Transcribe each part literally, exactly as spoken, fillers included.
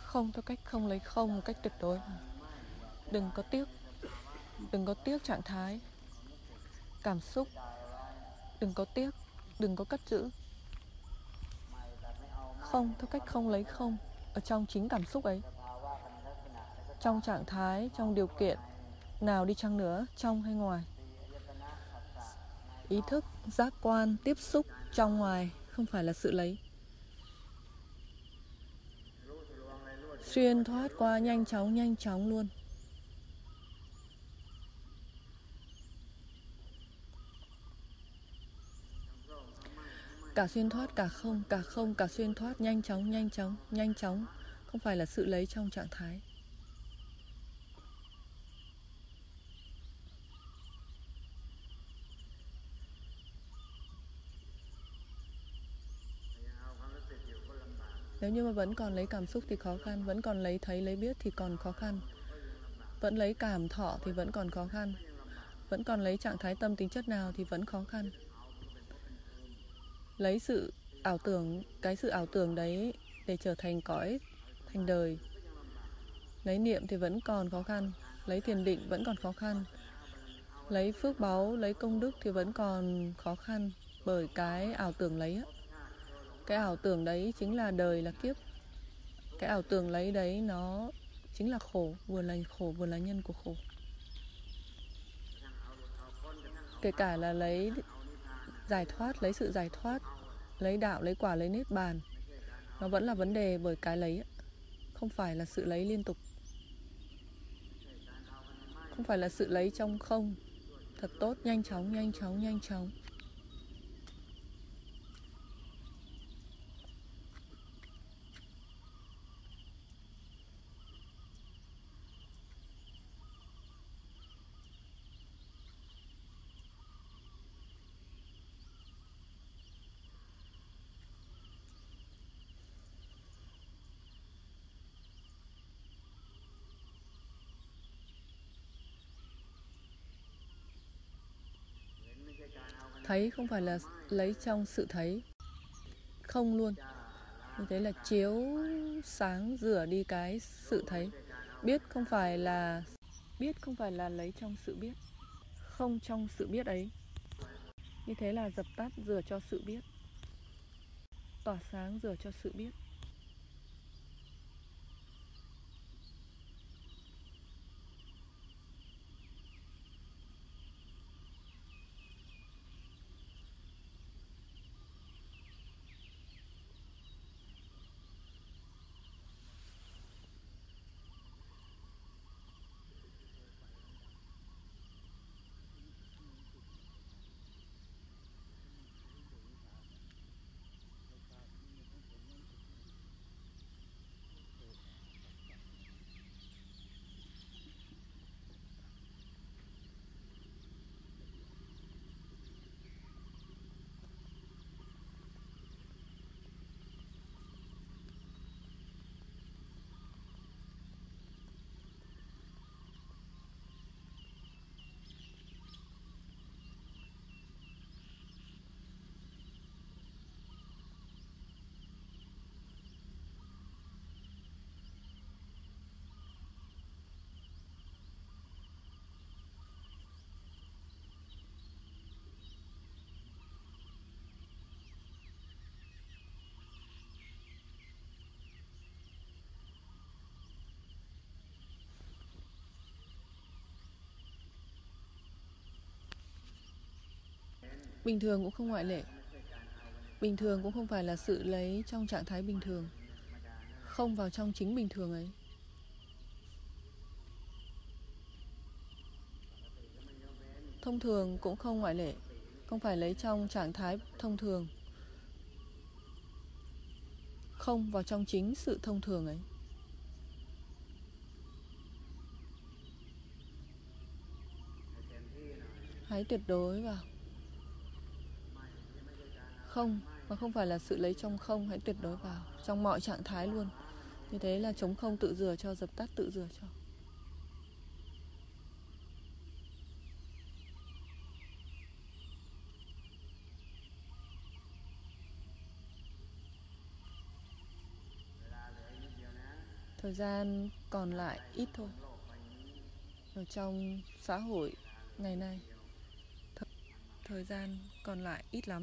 Không theo cách không lấy không một cách tuyệt đối mà. Đừng có tiếc. Đừng có tiếc trạng thái, cảm xúc. Đừng có tiếc. Đừng có cất giữ. Không theo cách không lấy không ở trong chính cảm xúc ấy. Trong trạng thái, trong điều kiện nào đi chăng nữa, trong hay ngoài. Ý thức, giác quan, tiếp xúc trong ngoài không phải là sự lấy. Xuyên thoát qua nhanh chóng, nhanh chóng luôn. Cả xuyên thoát, cả không, cả không, cả xuyên thoát, nhanh chóng, nhanh chóng, nhanh chóng không phải là sự lấy trong trạng thái. Nếu như mà vẫn còn lấy cảm xúc thì khó khăn, vẫn còn lấy thấy, lấy biết thì còn khó khăn. Vẫn lấy cảm thọ thì vẫn còn khó khăn. Vẫn còn lấy trạng thái tâm tính chất nào thì vẫn khó khăn. Lấy sự ảo tưởng, cái sự ảo tưởng đấy để trở thành cõi, thành đời. Lấy niệm thì vẫn còn khó khăn. Lấy thiền định vẫn còn khó khăn. Lấy phước báu, lấy công đức thì vẫn còn khó khăn. Bởi cái ảo tưởng lấy á. Cái ảo tưởng đấy chính là đời, là kiếp. Cái ảo tưởng lấy đấy nó chính là khổ. Vừa là khổ, vừa là nhân của khổ. Kể cả là lấy giải thoát, lấy sự giải thoát, lấy đạo, lấy quả, lấy niết bàn, nó vẫn là vấn đề bởi cái lấy. Không phải là sự lấy liên tục. Không phải là sự lấy trong không. Thật tốt, nhanh chóng, nhanh chóng, nhanh chóng. Thấy không phải là lấy trong sự thấy. Không luôn. Như thế là chiếu sáng rửa đi cái sự thấy. Biết không phải là biết không phải là lấy trong sự biết. Không trong sự biết ấy. Như thế là dập tắt rửa cho sự biết. Tỏa sáng rửa cho sự biết. Bình thường cũng không ngoại lệ. Bình thường cũng không phải là sự lấy trong trạng thái bình thường. Không vào trong chính bình thường ấy. Thông thường cũng không ngoại lệ. Không phải lấy trong trạng thái thông thường. Không vào trong chính sự thông thường ấy. Hãy tuyệt đối vào. Không, mà không phải là sự lấy trong không. Hãy tuyệt đối vào. Trong mọi trạng thái luôn. Như thế là chống không tự rửa cho, dập tắt tự rửa cho. Thời gian còn lại ít thôi. Ở trong xã hội ngày nay, th- thời gian còn lại ít lắm.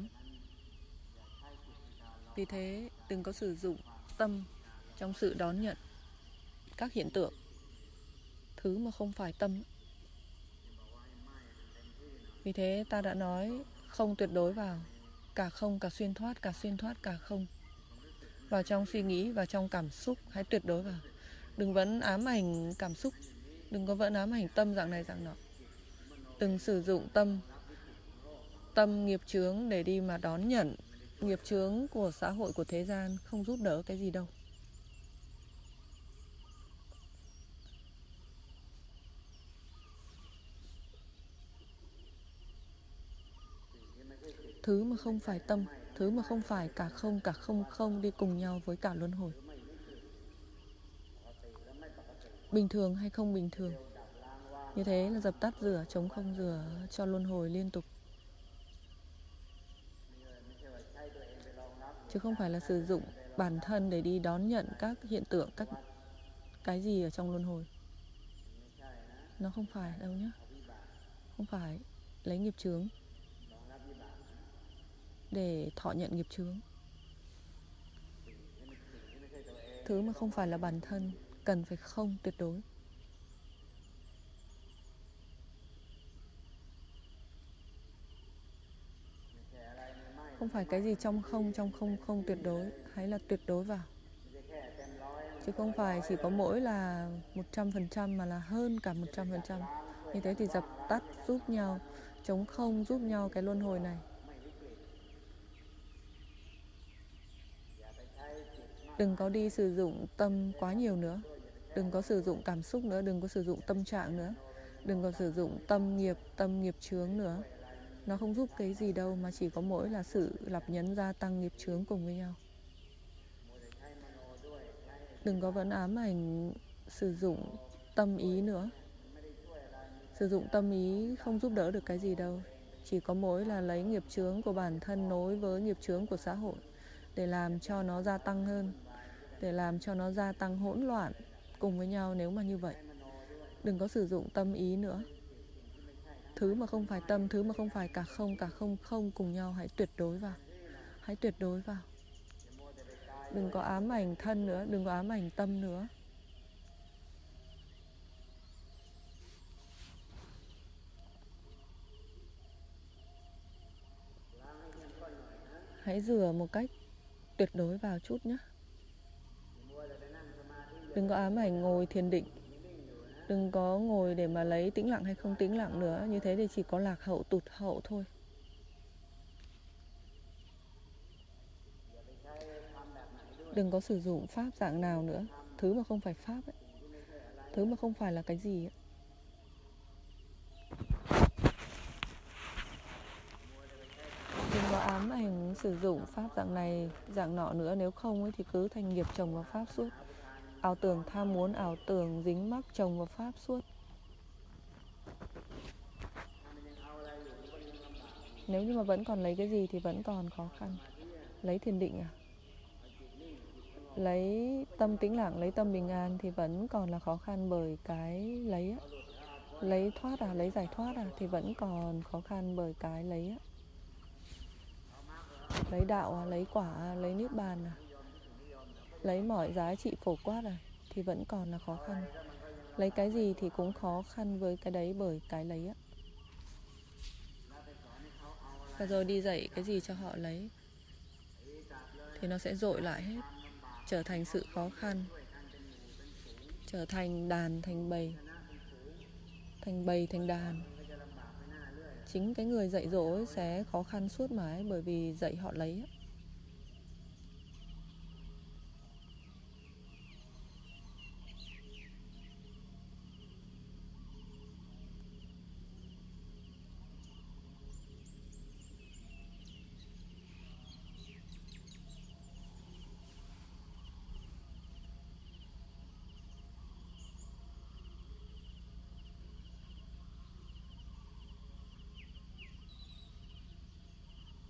Vì thế đừng có sử dụng tâm trong sự đón nhận các hiện tượng, thứ mà không phải tâm. Vì thế ta đã nói không tuyệt đối vào, cả không, cả xuyên thoát, cả xuyên thoát, cả không. Vào trong suy nghĩ, vào trong cảm xúc, hãy tuyệt đối vào. Đừng vẫn ám ảnh cảm xúc, đừng có vẫn ám ảnh tâm dạng này dạng nọ. Đừng sử dụng tâm, tâm nghiệp chướng để đi mà đón nhận nghiệp chướng của xã hội, của thế gian, không giúp đỡ cái gì đâu. Thứ mà không phải tâm, thứ mà không phải cả không, cả không không đi cùng nhau với cả luân hồi. Bình thường hay không bình thường, như thế là dập tắt rửa, chống không rửa cho luân hồi liên tục. Chứ không phải là sử dụng bản thân để đi đón nhận các hiện tượng, các cái gì ở trong luân hồi. Nó không phải đâu nhé. Không phải lấy nghiệp chướng để thọ nhận nghiệp chướng. Thứ mà không phải là bản thân cần phải không tuyệt đối. Không phải cái gì trong không, trong không không tuyệt đối, hãy là tuyệt đối vào. Chứ không phải chỉ có mỗi là một trăm phần trăm mà là hơn cả một trăm phần trăm. Như thế thì dập tắt giúp nhau, chống không giúp nhau cái luân hồi này. Đừng có đi sử dụng tâm quá nhiều nữa. Đừng có sử dụng cảm xúc nữa, đừng có sử dụng tâm trạng nữa. Đừng có sử dụng tâm nghiệp, tâm nghiệp chướng nữa. Nó không giúp cái gì đâu, mà chỉ có mỗi là sự lặp nhấn gia tăng nghiệp chướng cùng với nhau. Đừng có vẫn ám ảnh sử dụng tâm ý nữa. Sử dụng tâm ý không giúp đỡ được cái gì đâu. Chỉ có mỗi là lấy nghiệp chướng của bản thân nối với nghiệp chướng của xã hội để làm cho nó gia tăng hơn, để làm cho nó gia tăng hỗn loạn cùng với nhau. Nếu mà như vậy, đừng có sử dụng tâm ý nữa. Thứ mà không phải tâm, thứ mà không phải cả không, cả không không cùng nhau, hãy tuyệt đối vào. Hãy tuyệt đối vào. Đừng có ám ảnh thân nữa, đừng có ám ảnh tâm nữa. Hãy rửa một cách tuyệt đối vào chút nhé. Đừng có ám ảnh ngồi thiền định. Đừng có ngồi để mà lấy tĩnh lặng hay không tĩnh lặng nữa. Như thế thì chỉ có lạc hậu, tụt hậu thôi. Đừng có sử dụng pháp dạng nào nữa. Thứ mà không phải pháp ấy. Thứ mà không phải là cái gì ấy. Đừng có ám ảnh sử dụng pháp dạng này, dạng nọ nữa. Nếu không ấy thì cứ thành nghiệp chồng vào pháp suốt. Ảo tưởng tham muốn, ảo tưởng dính mắc chồng vào pháp suốt. Nếu như mà vẫn còn lấy cái gì thì vẫn còn khó khăn. Lấy thiền định à? Lấy tâm tĩnh lặng, lấy tâm bình an thì vẫn còn là khó khăn bởi cái lấy á. Lấy thoát à, lấy giải thoát à thì vẫn còn khó khăn bởi cái lấy á. Lấy đạo à, lấy quả à, lấy niết bàn à, lấy mọi giá trị phổ quát à thì vẫn còn là khó khăn. Lấy cái gì thì cũng khó khăn với cái đấy bởi cái lấy á. Và rồi đi dạy cái gì cho họ lấy thì nó sẽ dội lại hết, trở thành sự khó khăn, trở thành đàn thành bầy, thành bầy thành đàn. Chính cái người dạy dỗ ấy sẽ khó khăn suốt mãi bởi vì dạy họ lấy ấy.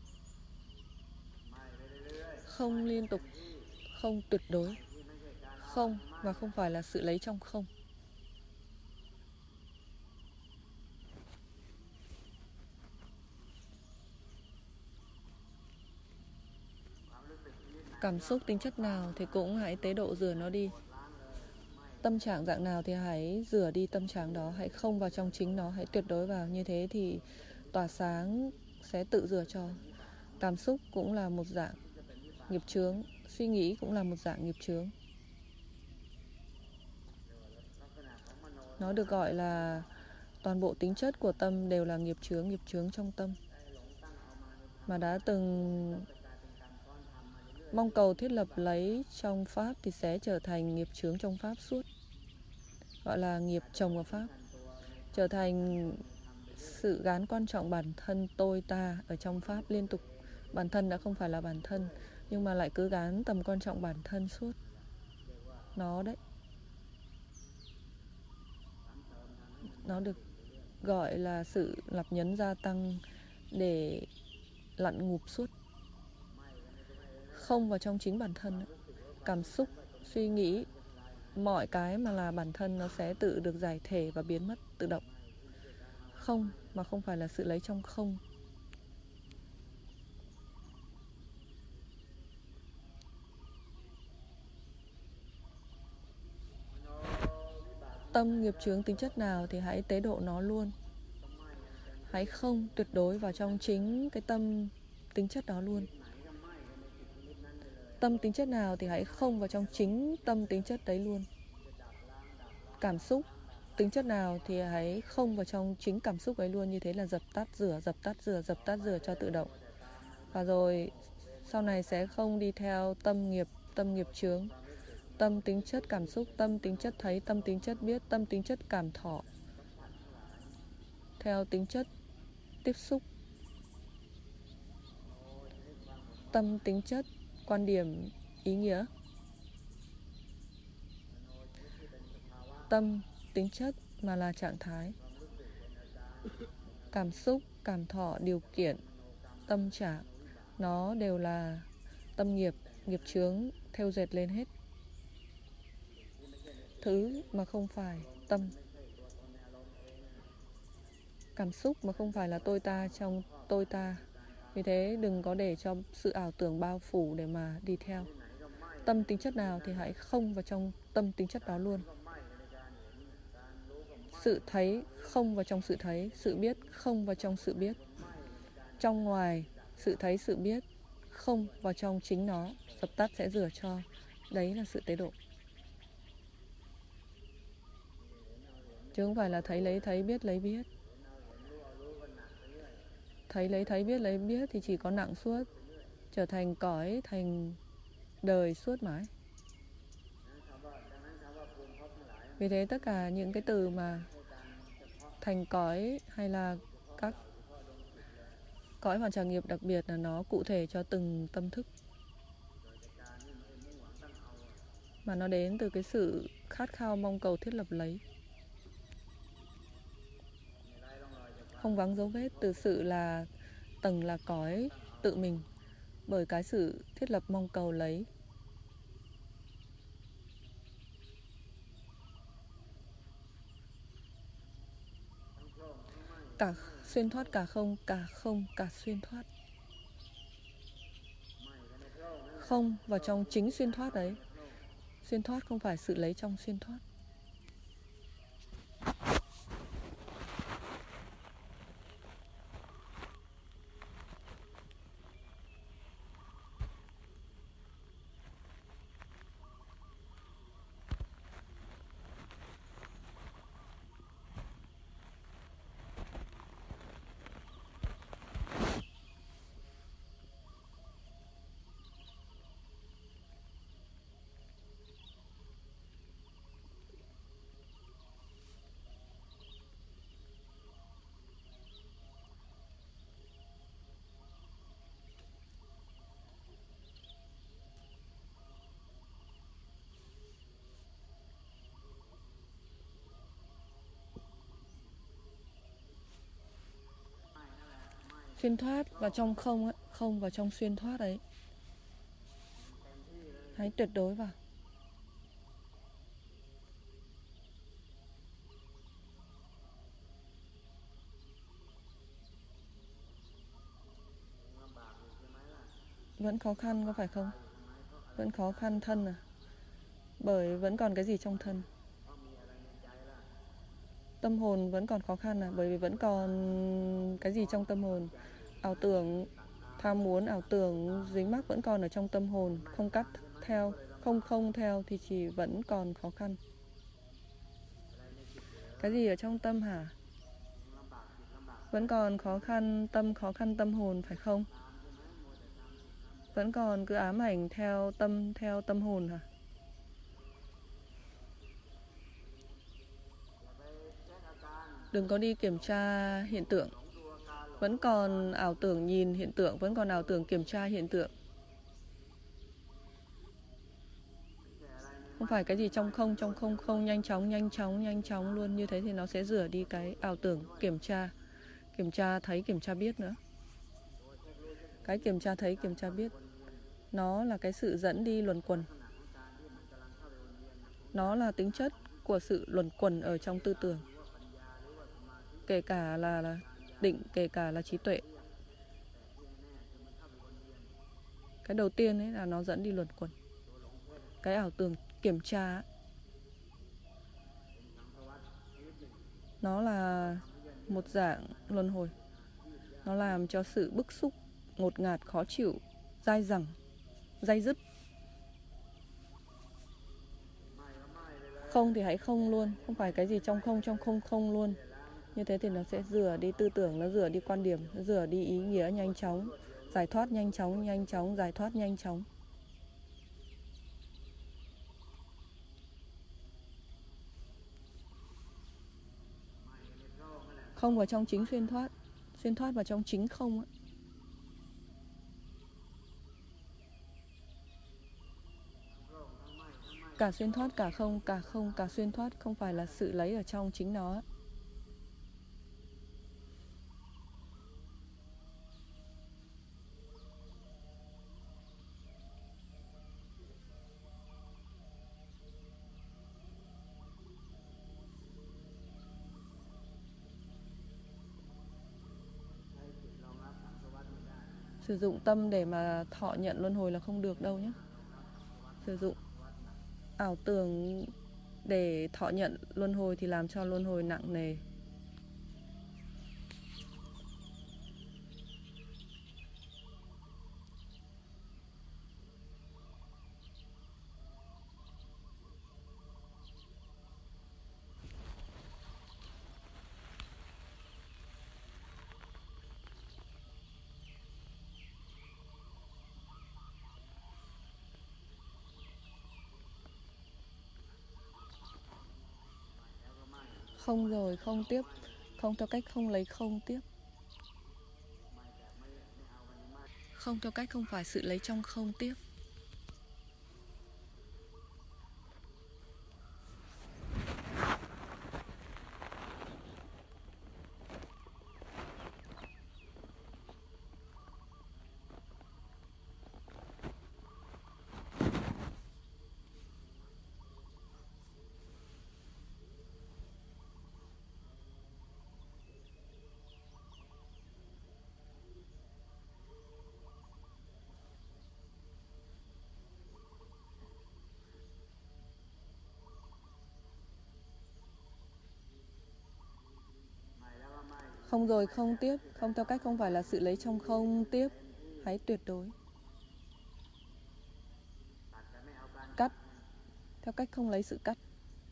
Không liên tục, không tuyệt đối, không và không phải là sự lấy trong không. Cảm xúc tính chất nào thì cũng hãy tế độ rửa nó đi. Tâm trạng dạng nào thì hãy rửa đi tâm trạng đó, hãy không vào trong chính nó, hãy tuyệt đối vào. Như thế thì tỏa sáng sẽ tự rửa cho. Cảm xúc cũng là một dạng nghiệp chướng, suy nghĩ cũng là một dạng nghiệp chướng. Nó được gọi là toàn bộ tính chất của tâm đều là nghiệp chướng, nghiệp chướng trong tâm. Mà đã từng mong cầu thiết lập lấy trong Pháp thì sẽ trở thành nghiệp chướng trong Pháp suốt. Gọi là nghiệp chồng vào Pháp. Trở thành sự gán quan trọng bản thân tôi ta ở trong Pháp liên tục. Bản thân đã không phải là bản thân, nhưng mà lại cứ gán tầm quan trọng bản thân suốt. Nó đấy. Nó được gọi là sự lặp nhấn gia tăng để lặn ngụp suốt. Không vào trong chính bản thân. Cảm xúc, suy nghĩ, mọi cái mà là bản thân nó sẽ tự được giải thể và biến mất tự động. Không mà không phải là sự lấy trong không. Tâm nghiệp chướng tính chất nào thì hãy tế độ nó luôn. Hãy không tuyệt đối vào trong chính cái tâm tính chất đó luôn. Tâm tính chất nào thì hãy không vào trong chính tâm tính chất đấy luôn. Cảm xúc tính chất nào thì hãy không vào trong chính cảm xúc ấy luôn. Như thế là dập tắt rửa, dập tắt rửa, dập tắt rửa cho tự động. Và rồi sau này sẽ không đi theo tâm nghiệp, tâm nghiệp chướng. Tâm tính chất cảm xúc, tâm tính chất thấy, tâm tính chất biết, tâm tính chất cảm thọ. Theo tính chất tiếp xúc. Tâm tính chất quan điểm, ý nghĩa. Tâm tính chất mà là trạng thái. Cảm xúc, cảm thọ, điều kiện, tâm trạng, nó đều là tâm nghiệp, nghiệp chướng theo dệt lên hết. Thứ mà không phải tâm. Cảm xúc mà không phải là tôi ta trong tôi ta. Vì thế đừng có để cho sự ảo tưởng bao phủ để mà đi theo. Tâm tính chất nào thì hãy không vào trong tâm tính chất đó luôn. Sự thấy không vào trong sự thấy, sự biết không vào trong sự biết. Trong ngoài sự thấy sự biết không vào trong chính nó, dập tắt sẽ rửa cho. Đấy là sự tế độ. Chứ không phải là thấy lấy thấy, biết lấy biết. Thấy lấy thấy, biết lấy biết thì chỉ có nặng suốt, trở thành cõi, thành đời suốt mãi. Vì thế tất cả những cái từ mà thành cõi hay là các cõi hoàn trả nghiệp đặc biệt là nó cụ thể cho từng tâm thức. Mà nó đến từ cái sự khát khao mong cầu thiết lập lấy. Không vắng dấu vết từ sự là tầng là cõi tự mình. Bởi cái sự thiết lập mong cầu lấy. Cả xuyên thoát cả không, cả không cả xuyên thoát. Không vào trong chính xuyên thoát đấy. Xuyên thoát không phải sự lấy trong xuyên thoát. Xuyên thoát vào trong không ấy, không vào trong xuyên thoát ấy. Hãy tuyệt đối vào. Vẫn khó khăn có phải không? Vẫn khó khăn thân à? Bởi vẫn còn cái gì trong thân? Tâm hồn vẫn còn khó khăn à? Bởi vì vẫn còn cái gì trong tâm hồn? Ảo tưởng, tham muốn, ảo tưởng, dính mắc vẫn còn ở trong tâm hồn. Không cắt theo, không không theo thì chỉ vẫn còn khó khăn. Cái gì ở trong tâm hả? Vẫn còn khó khăn tâm, khó khăn tâm hồn phải không? Vẫn còn cứ ám ảnh theo tâm, theo tâm hồn hả? Đừng có đi kiểm tra hiện tượng. Vẫn còn ảo tưởng nhìn hiện tượng, vẫn còn ảo tưởng kiểm tra hiện tượng. Không phải cái gì trong không, trong không không, nhanh chóng, nhanh chóng, nhanh chóng luôn. Như thế thì nó sẽ rửa đi cái ảo tưởng kiểm tra. Kiểm tra thấy, kiểm tra biết nữa. Cái kiểm tra thấy, kiểm tra biết, nó là cái sự dẫn đi luẩn quẩn. Nó là tính chất của sự luẩn quẩn ở trong tư tưởng. Kể cả là, là định, kể cả là trí tuệ. Cái đầu tiên ấy là nó dẫn đi luẩn quẩn. Cái ảo tưởng kiểm tra, nó là một dạng luân hồi. Nó làm cho sự bức xúc, ngột ngạt, khó chịu, dai dẳng, day dứt. Không thì hãy không luôn. Không phải cái gì trong không, trong không không luôn. Như thế thì nó sẽ rửa đi tư tưởng, nó rửa đi quan điểm, nó rửa đi ý nghĩa nhanh chóng. Giải thoát nhanh chóng, nhanh chóng, giải thoát nhanh chóng. Không vào trong chính xuyên thoát. Xuyên thoát vào trong chính không á. Cả xuyên thoát, cả không, cả không, cả xuyên thoát không phải là sự lấy ở trong chính nó á. Sử dụng tâm để mà thọ nhận luân hồi là không được đâu nhé. Sử dụng ảo tưởng để thọ nhận luân hồi thì làm cho luân hồi nặng nề. Không rồi, không tiếp. Không theo cách không lấy không tiếp. Không theo cách không phải sự lấy trong không tiếp. Không rồi, không tiếp. Không theo cách không phải là sự lấy trong không tiếp. Hãy tuyệt đối. Cắt. Theo cách không lấy sự cắt.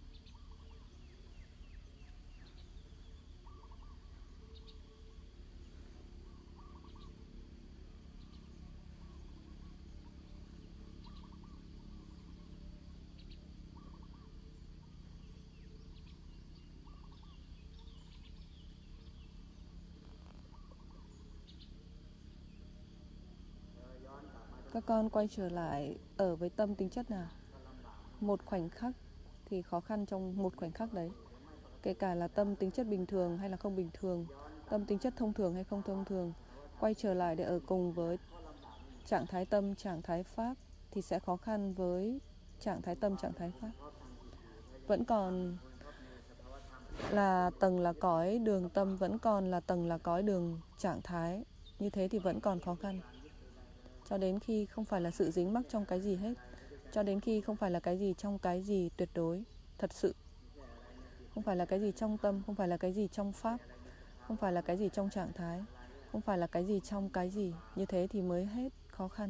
Các con quay trở lại ở với tâm tính chất nào? Một khoảnh khắc thì khó khăn trong một khoảnh khắc đấy. Kể cả là tâm tính chất bình thường hay là không bình thường, tâm tính chất thông thường hay không thông thường, quay trở lại để ở cùng với trạng thái tâm, trạng thái pháp thì sẽ khó khăn với trạng thái tâm, trạng thái pháp. Vẫn còn là tầng là cõi đường tâm, vẫn còn là tầng là cõi đường trạng thái. Như thế thì vẫn còn khó khăn. cho đến khi không phải là sự dính mắc trong cái gì hết, cho đến khi không phải là cái gì trong cái gì tuyệt đối, thật sự. Không phải là cái gì trong tâm, không phải là cái gì trong pháp, không phải là cái gì trong trạng thái, không phải là cái gì trong cái gì. Như thế thì mới hết khó khăn.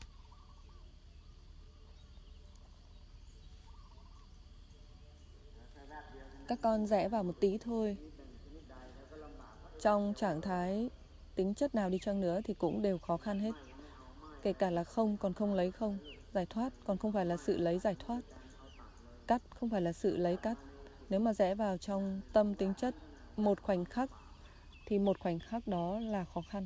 Các con rẽ vào một tí thôi, trong trạng thái tính chất nào đi chăng nữa thì cũng đều khó khăn hết. Kể cả là không còn không lấy không, giải thoát còn không phải là sự lấy giải thoát, cắt không phải là sự lấy cắt. Nếu mà rẽ vào trong tâm tính chất một khoảnh khắc thì một khoảnh khắc đó là khó khăn.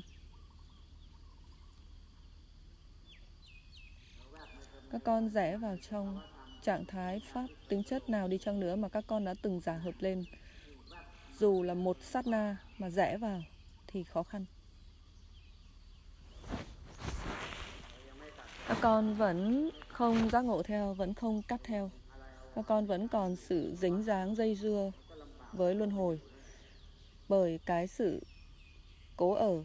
Các con rẽ vào trong trạng thái pháp tính chất nào đi chăng nữa mà các con đã từng giả hợp lên, dù là một sát na mà rẽ vào thì khó khăn. Các con vẫn không giác ngộ theo, vẫn không cắt theo. Các con vẫn còn sự dính dáng dây dưa với luân hồi bởi cái sự cố ở.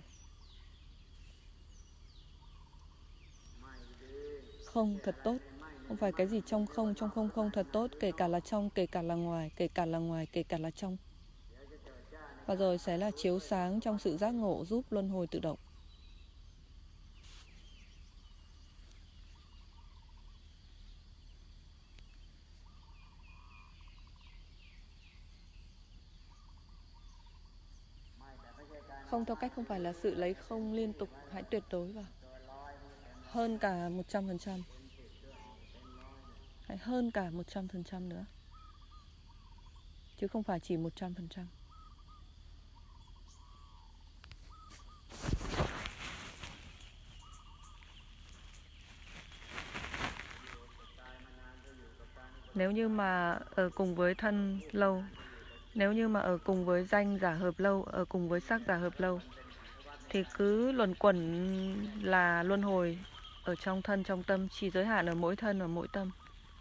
Không thật tốt, không phải cái gì trong không, trong không không thật tốt, kể cả là trong, kể cả là ngoài, kể cả là ngoài, kể cả là trong. Và rồi sẽ là chiếu sáng trong sự giác ngộ giúp luân hồi tự động. Không theo cách không phải là sự lấy không liên tục, hãy tuyệt đối vào. Hơn cả một trăm phần trăm. Hãy hơn cả một trăm phần trăm nữa. Chứ không phải chỉ một trăm phần trăm. Nếu như mà ở cùng với thân lâu, nếu như mà ở cùng với danh giả hợp lâu, ở cùng với sắc giả hợp lâu, thì cứ luẩn quẩn là luân hồi ở trong thân, trong tâm, chỉ giới hạn ở mỗi thân, ở mỗi tâm.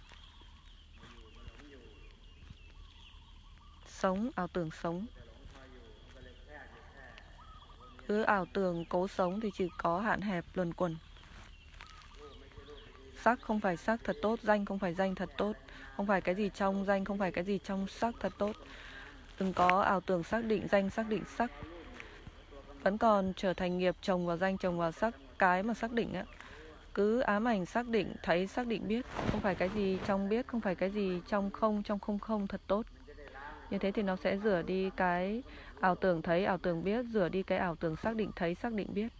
Sống, ảo tưởng sống. Cứ ảo tưởng cố sống thì chỉ có hạn hẹp luẩn quẩn. Sắc không phải sắc thật tốt, danh không phải danh thật tốt, không phải cái gì trong danh, không phải cái gì trong sắc thật tốt. Đừng có ảo tưởng xác định danh, xác định sắc. Vẫn còn trở thành nghiệp chồng vào danh, chồng vào sắc. Cái mà xác định á, cứ ám ảnh xác định, thấy xác định biết. Không phải cái gì trong biết, không phải cái gì trong không, trong không không thật tốt. Như thế thì nó sẽ rửa đi cái ảo tưởng thấy, ảo tưởng biết, rửa đi cái ảo tưởng xác định thấy, xác định biết.